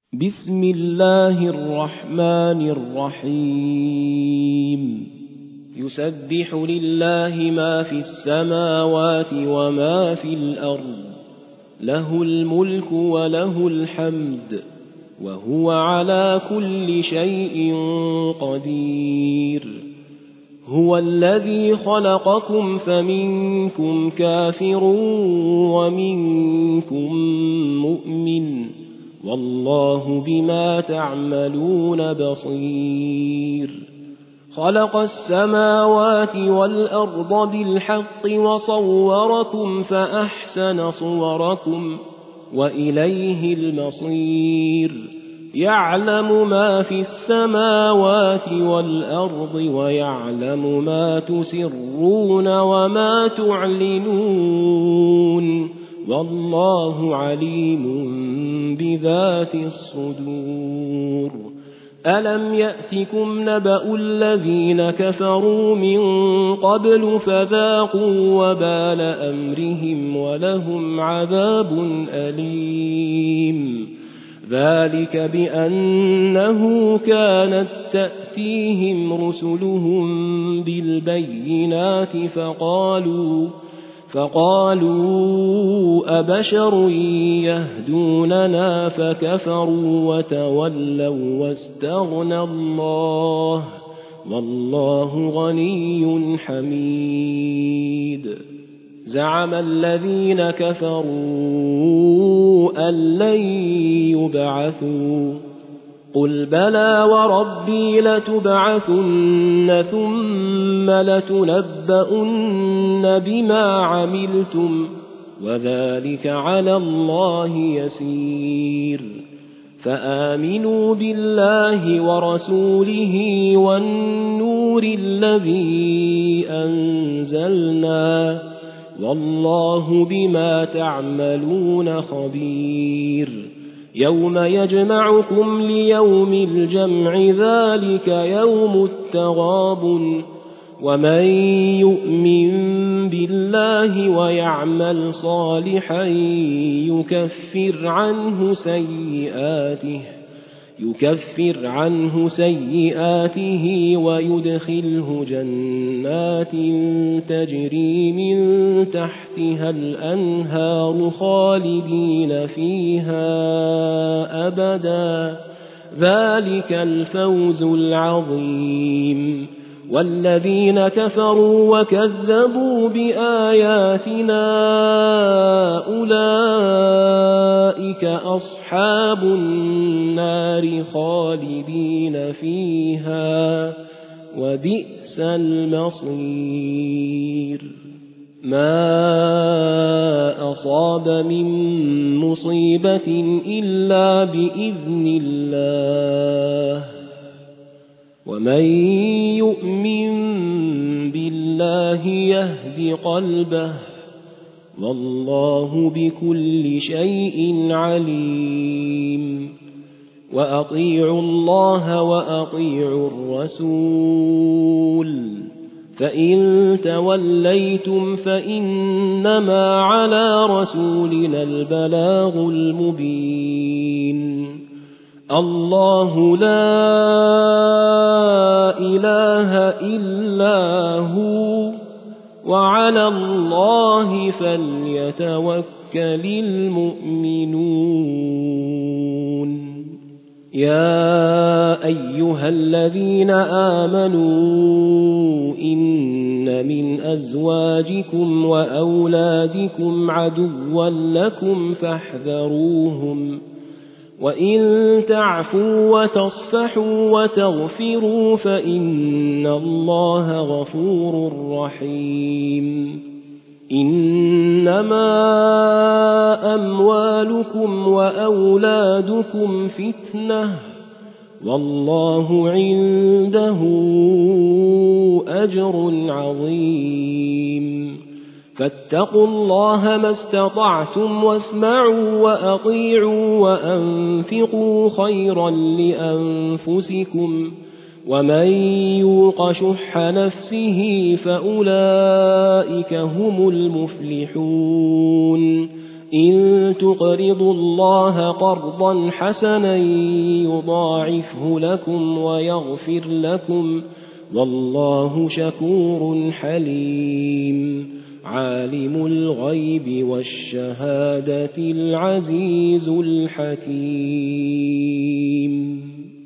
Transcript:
بسم الله الرحمن الرحيم يسبح لله ما في السماوات وما في الأرض له الملك وله الحمد وهو على كل شيء قدير هو الذي خلقكم فمنكم كافر ومنكم مؤمن والله بما تعملون بصير خلق السماوات والأرض بالحق وصوركم فأحسن صوركم وإليه المصير يعلم ما في السماوات والأرض ويعلم ما تسرون وما تعلنون والله عليم بذات الصدور ألم يأتكم نبأ الذين كفروا من قبل فذاقوا وبال أمرهم ولهم عذاب أليم ذلك بأنه كانت تأتيهم رسلهم بالبينات فقالوا أبشر يهدوننا فكفروا وتولوا واستغنى الله والله غني حميد زعم الذين كفروا أن لن يبعثوا قل بلى وربي لتبعثن ثم لتنبؤن بما عملتم وذلك على الله يسير فآمنوا بالله ورسوله والنور الذي أنزلنا والله بما تعملون خبير يوم يجمعكم ليوم الجمع ذلك يوم التغابن ومن يؤمن بالله ويعمل صالحا يكفر عنه سيئاته ويدخله جنات تجري من تحتها الأنهار خالدين فيها أبدا ذلك الفوز العظيم والذين كفروا وكذبوا بآياتنا أولئك أصحاب النار خالدين فيها وبئس المصير ما أصاب من مصيبة إلا بإذن الله ومن يؤمن بالله يهد قلبه والله بكل شيء عليم وأطيعوا الله وأطيعوا الرسول فإن توليتم فإنما على رسولنا البلاغ المبين الله لا إله إلا هو وعلى الله فليتوكل المؤمنون يا أيها الذين آمنوا إن من أزواجكم وأولادكم عدوا لكم فاحذروهم وإن تعفوا وتصفحوا وتغفروا فإن الله غفور رحيم إنما أموالكم وأولادكم فتنة والله عنده أجر عظيم فاتقوا الله ما استطعتم واسمعوا وأطيعوا وأنفقوا خيرا لأنفسكم ومن يوق شح نفسه فأولئك هم المفلحون إن تقرضوا الله قرضا حسنا يضاعفه لكم ويغفر لكم والله شكور حليم عالم الغيب والشهادة العزيز الحكيم.